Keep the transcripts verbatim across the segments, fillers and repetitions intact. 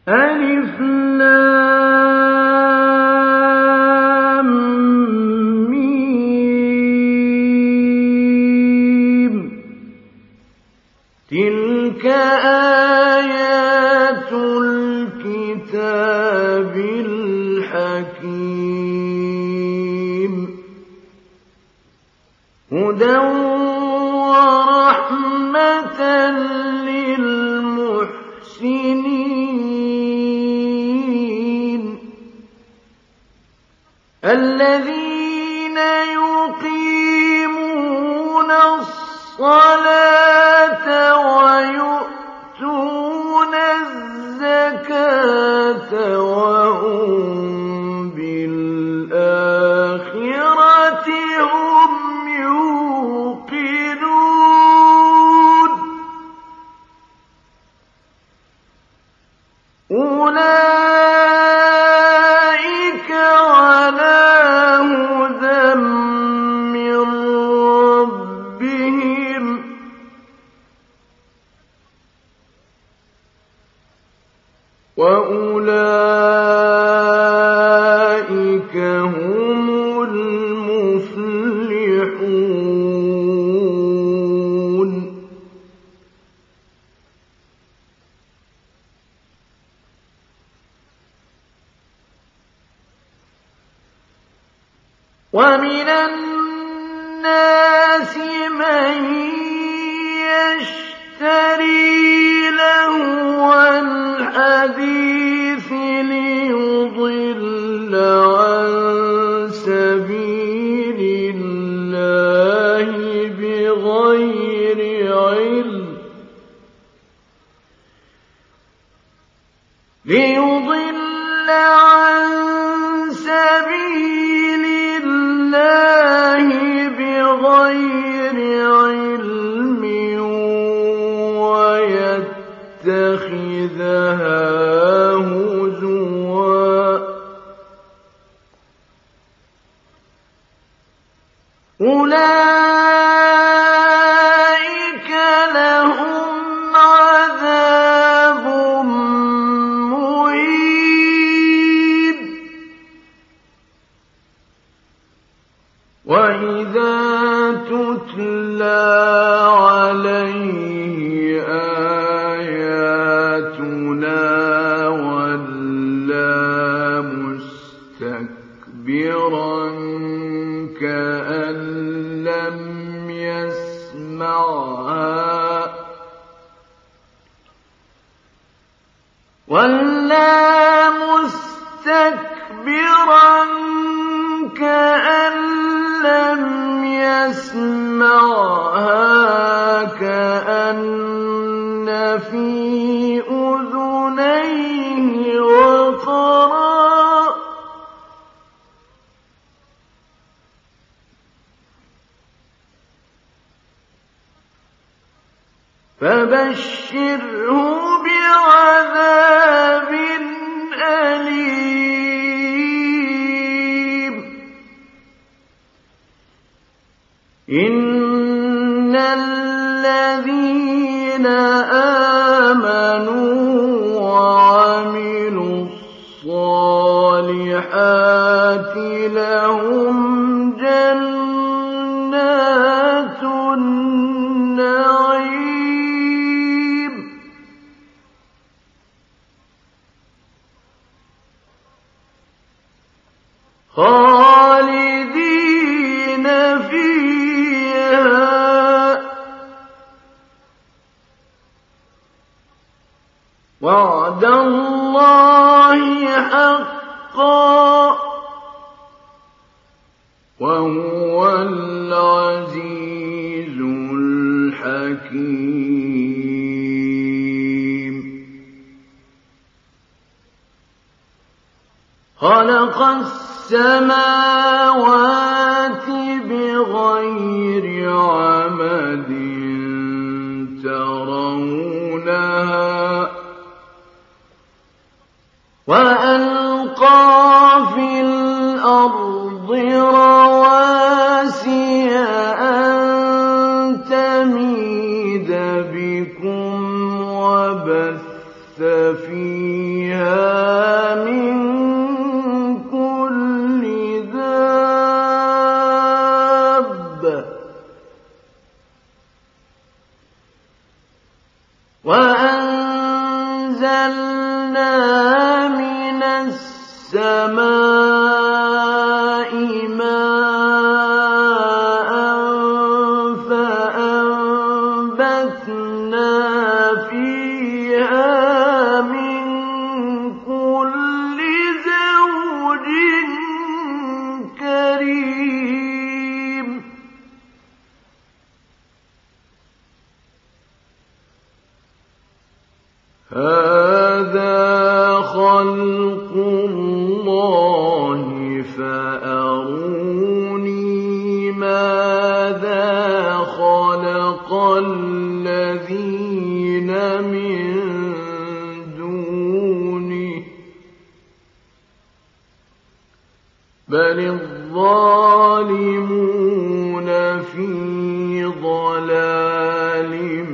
ألف لام ميم تلك آيات الكتاب الحكيم هدى ورحمة للمحسنين الذين يقيمون الصلاة ويؤتون الزكاة وهم بالآخرة هم يوقنون أولئك على هدى من ربهم وأولئك هم المفلحون ومن الناس من يشتري لهو الحديث ليضل عن سبيل الله بغير علم ليضل عن سبيل الله بغير علم ويتخذها هزوا أولئك لهم عذاب مهين وإذا تتلى عليه آياتنا ولى مستكبرا كأن لم يسمعها ولى مستكبرا كأن لم يسمعها كأن في أذنيه وقرا فبشره بعذاب أليم إن الذين آمنوا وعملوا الصالحات لهم جنات النعيم خالدين فيها وعد الله حقا وهو العزيز الحكيم خلق السماوات بغير عمد ترونها وألقى في الأرض رواسي أن تميد بكم وبث فيها أنزلنا من السماء ماء فأنبتنا فيها من كل زوج كريم هذا خلق الله فأروني ماذا خلق الذين من دونه بل الظالمون في ضلال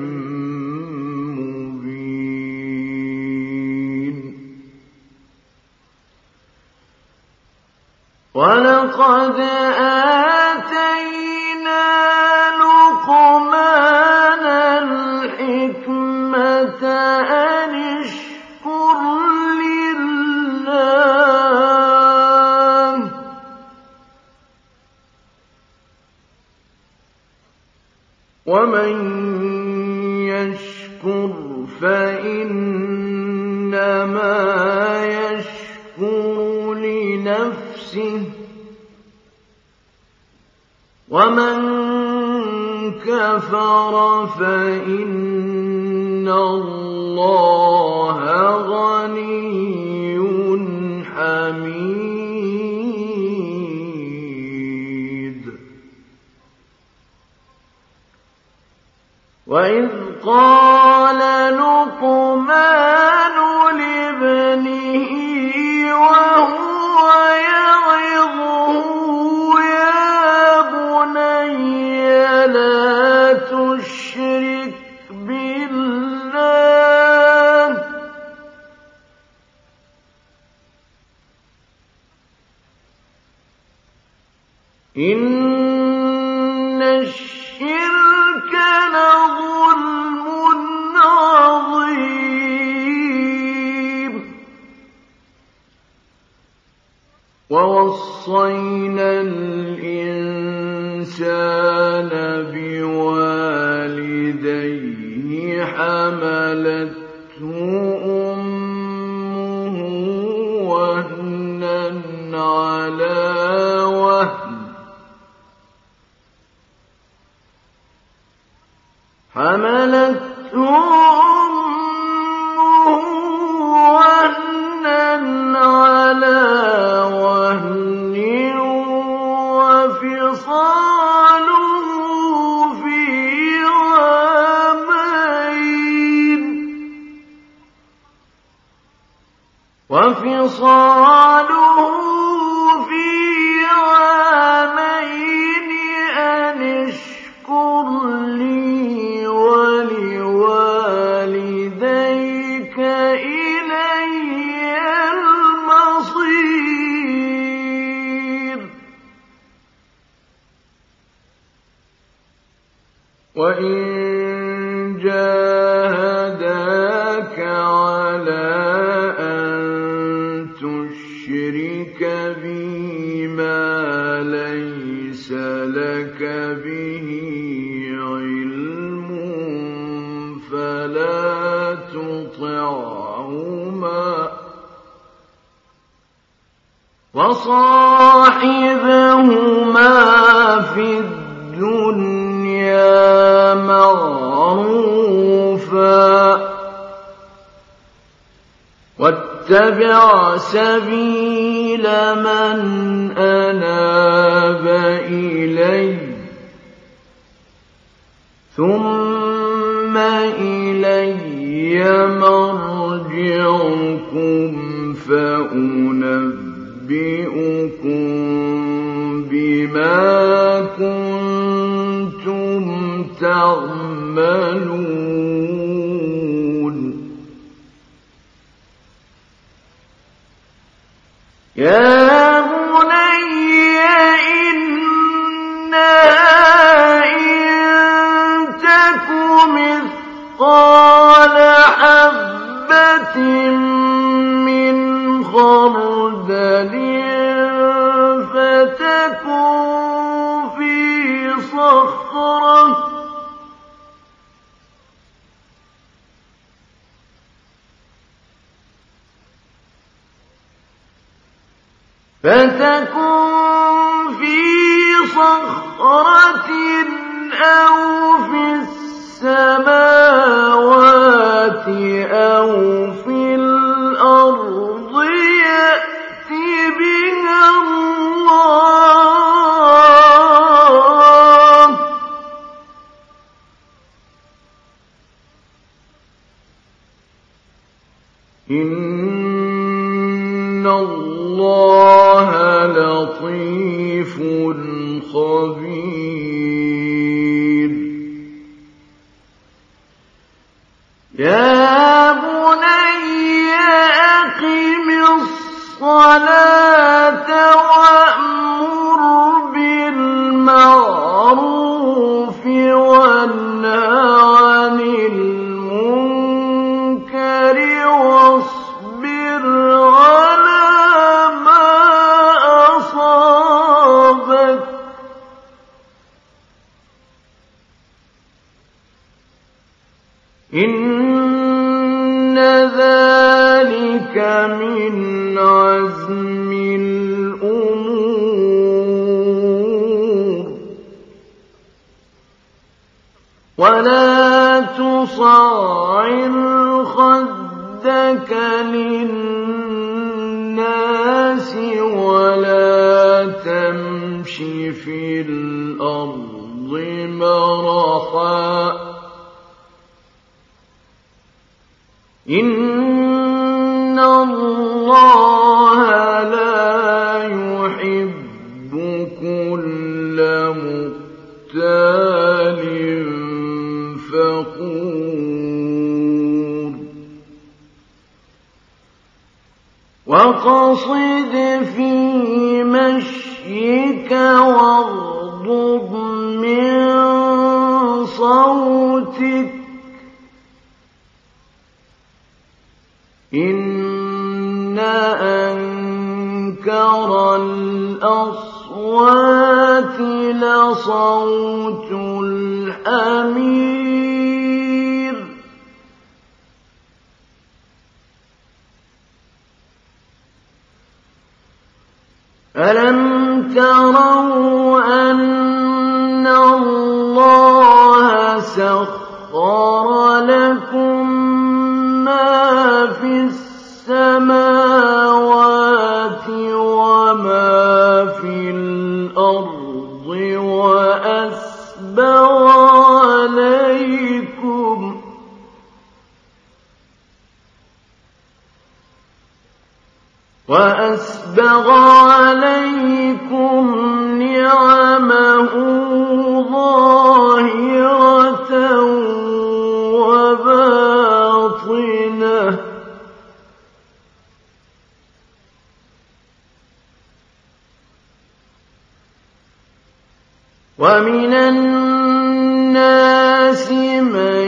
وَلَقَدْ آتَيْنَا لُقْمَانَ الْحِكْمَةَ أَنِ اشْكُرْ لِلَّهِ ۚ وَمَن يَشْكُرْ فَإِنَّمَا يَشْكُرُ لِنَفْسِهِ ۖ وَمَن كَفَرَ فَإِنَّ اللَّهَ غَنِيٌّ حَمِيدٌ وَإِذْ قَالَ لُقْمَانُ لِابْنِهِ وَهُوَ يَعِظُهُ يَا بُنَيَّ لَا تُشْرِكْ بِاللَّهِ إِنَّ الشِّرْكَ لَظُلْمٌ عَظِيمٌ وَوَصَّيْنَا الْإِنسَانَ بِوَالِدَيْهِ حَمَلَتْهُ أُمُّهُ وَهْنًا عَلَىٰ وَهْنٍ حَمَلَتْهُ أُمُّهُ وَهْنًا عَلَىٰ وَهْنٍ وَفِصَالُهُ فِي عَامَيْنِ وَفِصَالُهُ فِي عَامَيْنِ أَنِ اشْكُرْ لِي وَلِوَالِدَيْكَ إِلَيَّ الْمَصِيرُ وَإِن جَاهَدَاكَ عَلَىٰ أَن تُشْرِكَ بِي مَا لَيْسَ لَكَ بِهِ عِلْمٌ فَلَا تُطِعْهُمَا وَصَاحِبْهُمَا فِي الدُّنْيَا مَعْرُوفًا وَاتَّبِعْ سَبِيلَ مَنْ أَنَابَ إِلَيَّ ثُمَّ إِلَيَّ مَرْجِعُكُمْ فَأُنَبِّئُكُم بِمَا كُنتُمْ تَعْمَلُونَ يَا بُنَيَّ إِنَّهَا إِن تَكُ مِثْقَالَ حَبَّةٍ خردل فتكن في صخرة فتكن في صخرة أو في السماوات أو في الأرض يأت بها الله إن الله لطيف خبير يا بني أقم الصلاة وأمر بالمعروف وانه عن المنكر واصبر على ما أصابك إن ذلك من عزم الأمور ولا تصعر خدك للناس ولا تمش في الأرض مرحا إن الله لا يحب كل مختال فخور واقصد في مشيك واغضض من صوتك إن أنكر الأصوات لصوت الحمير ألم تروا أن الله سخر لكم ما في السماوات وما في الأرض وأسبغ عليكم وأسبغ عليكم نعمه ظاهرة وباطنة ومن الناس من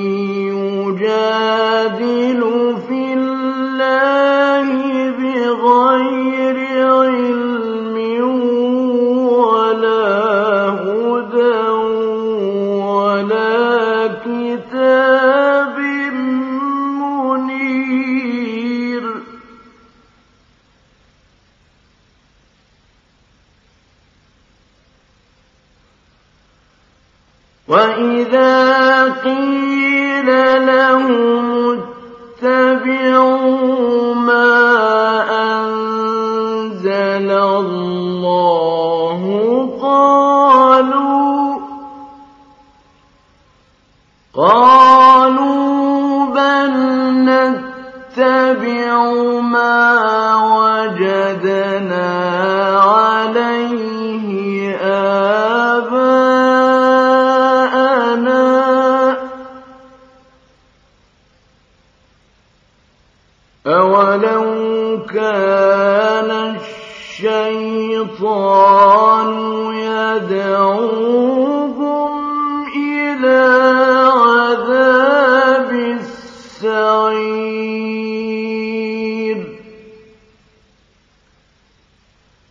يجادل في الله بغير علم ولا هدى ولا كتاب منير وإذا قيل لهم اتبعوا ما أنزل الله قالوا قالوا بل نتبع ما وجدنا عليه آباءنا أولو كان الشيطان يدعوهم إلى عذاب السعير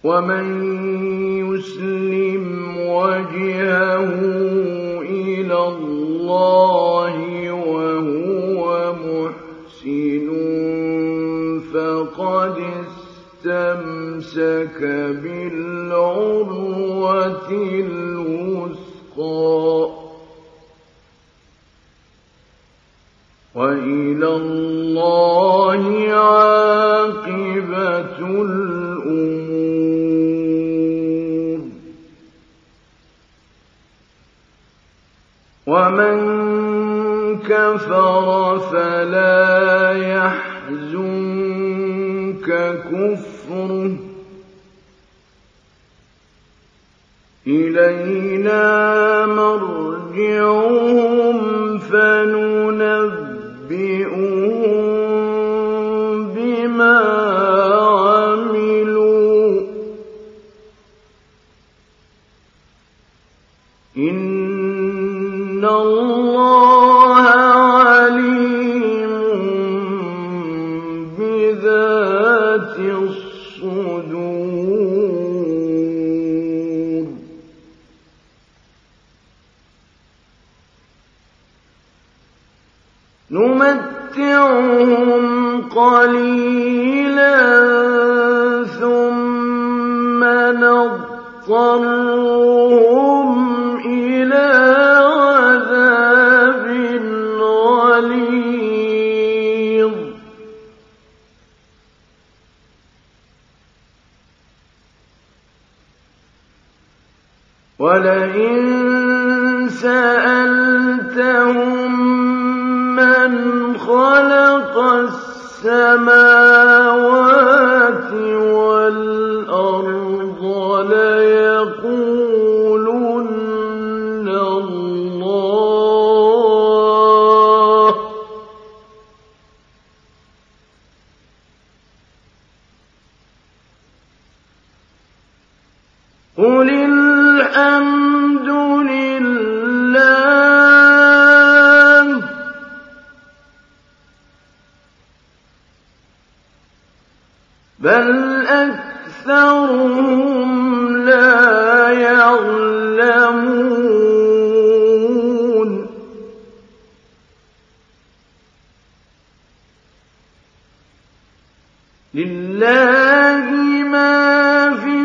ومن يسلم وجهه إلى الله وهو محسن فقد استمسك بالعروة الوثقى وإلى الله عاقبة الأمور. ومن كفر فلا يحزنك كفره إلينا مرجعهم فننبئهم بما عملوا إن الله عليم بذات الصدور. نمتعهم قليلا ثم نضطرهم إلى عذاب غليظ. ولئن سألتهم من خلق السماوات والأرض ليقولن الله قل الحمد لله بل أكثرهم لا يعلمون. لله ما في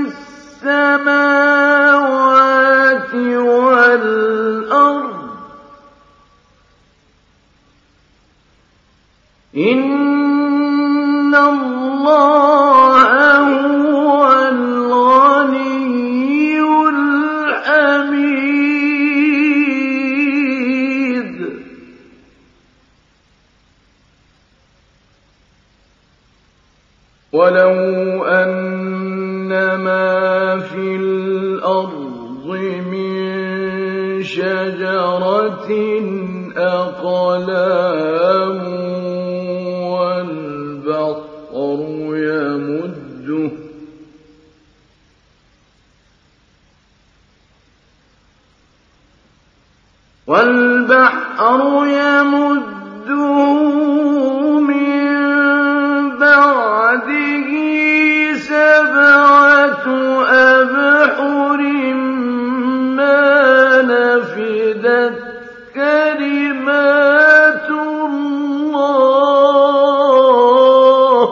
السماوات والأرض إن الله هو الغني الحميد. ولو أن ما في الأرض من شجرة أقلام والبحر يمده والبحر يمده من بعده سبعة أبحر ما نفدت كلمات الله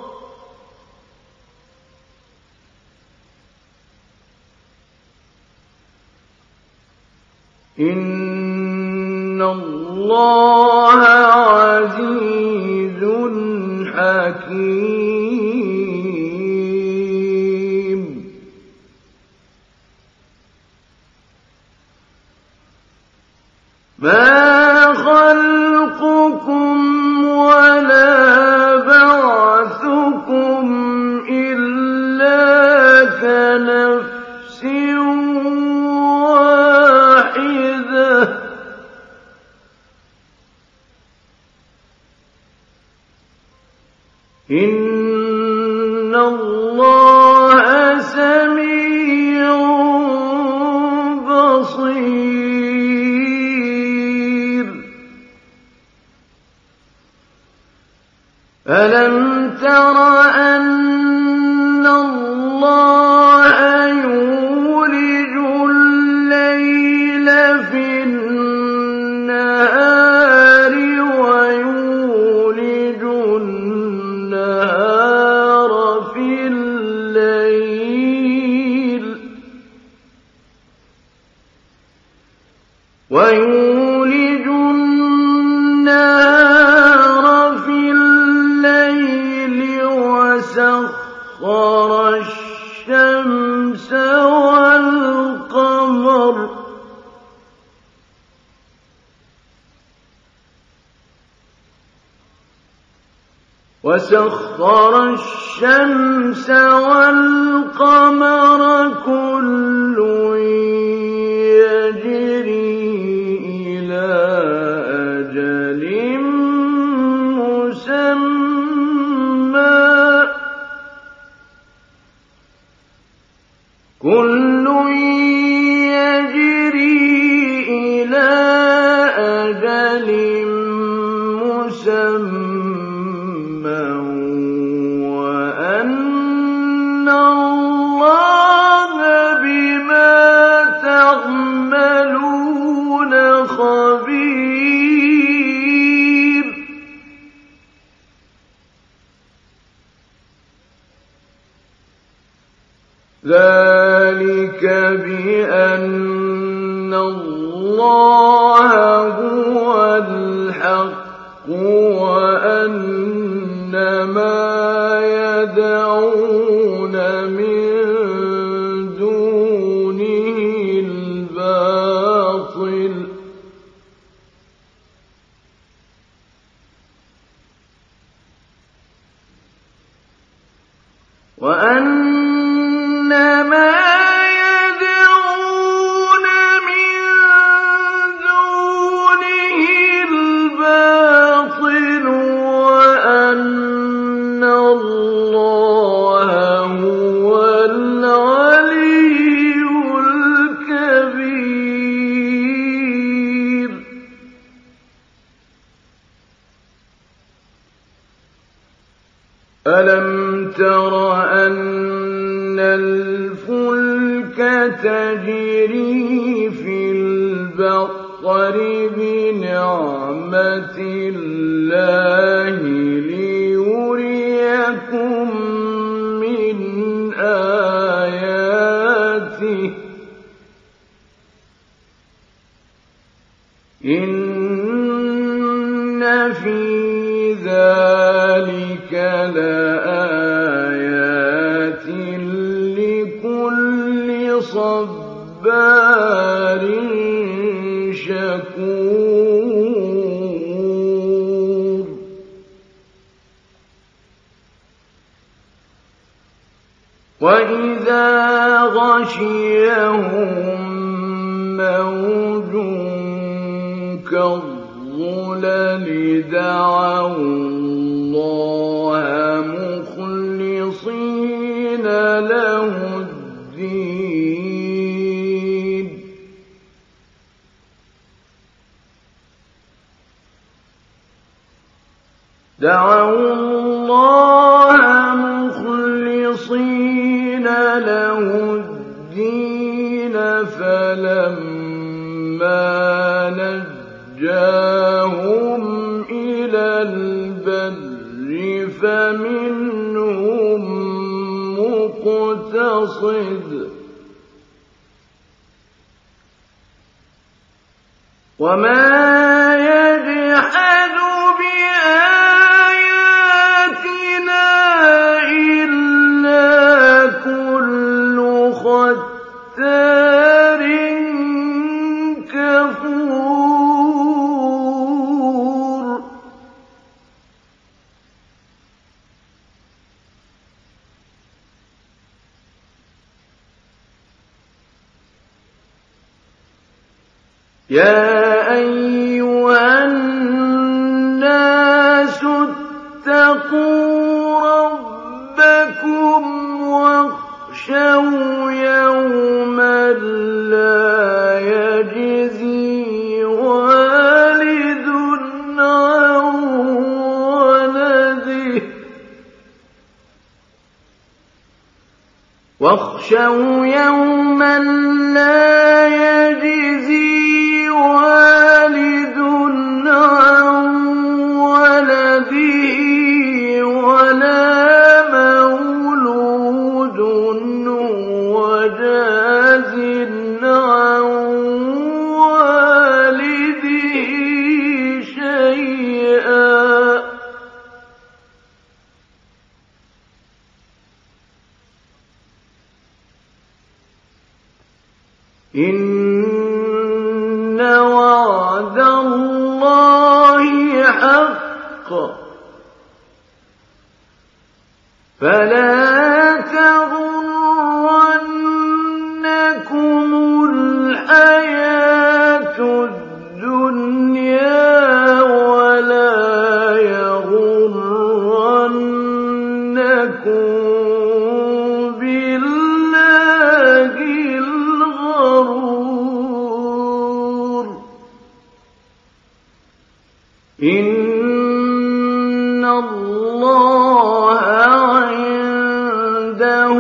إن الله عزيز حكيم. ما خلقكم ولا بعثكم إلا كنفس واحدة إن الله سميع بصير. ألم تر أن الله وسخر الشمس والقمر وسخر الشمس والقمر كل يجري إلى أجل مسمى كل يجري إلى أجل مسمى وأن الله بما تعملون خبير. ذلك بأن الله هو الحق وأن ما يدعون من دونه الباطل وأن ما يدعون من دونه الباطل وأن الله هو العلي الكبير. ألم تر أن الفلك تجري في البحر بنعمة الله ليريكم من آياته إن في ذلك لآيات لكل صبار شكور. وإذا غشيهم موج كالظلل دعوا الله مخلصين له الدين دعوا الله مخلصين له الدين فلما نجاهم إلى البر فمنهم مقتصد وما يجحد بآياتنا إلا كل ختار كفور. يا أيها الناس اتقوا ربكم واخشوا يوما لا يجزي والد عن ولده واخشوا يوما لا يجزي والد عن ولده ولا مولود هو جاز عن والده شيئا إن وعد الله حق فلا تغرنكم الحياة الدنيا ولا يغرنكم بالله الغرور إن الله عنده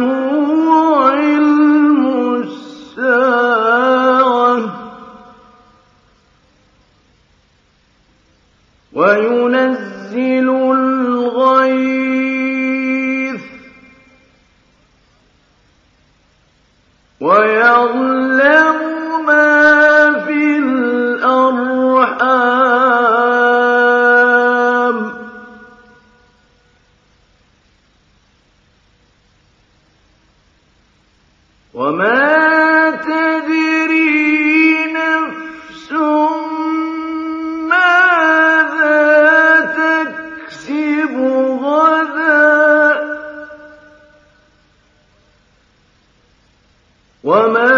علم الساعة وينزل الغيث ويعلم ما في الأرحام وما تدري نفس ماذا تكسب غدا وما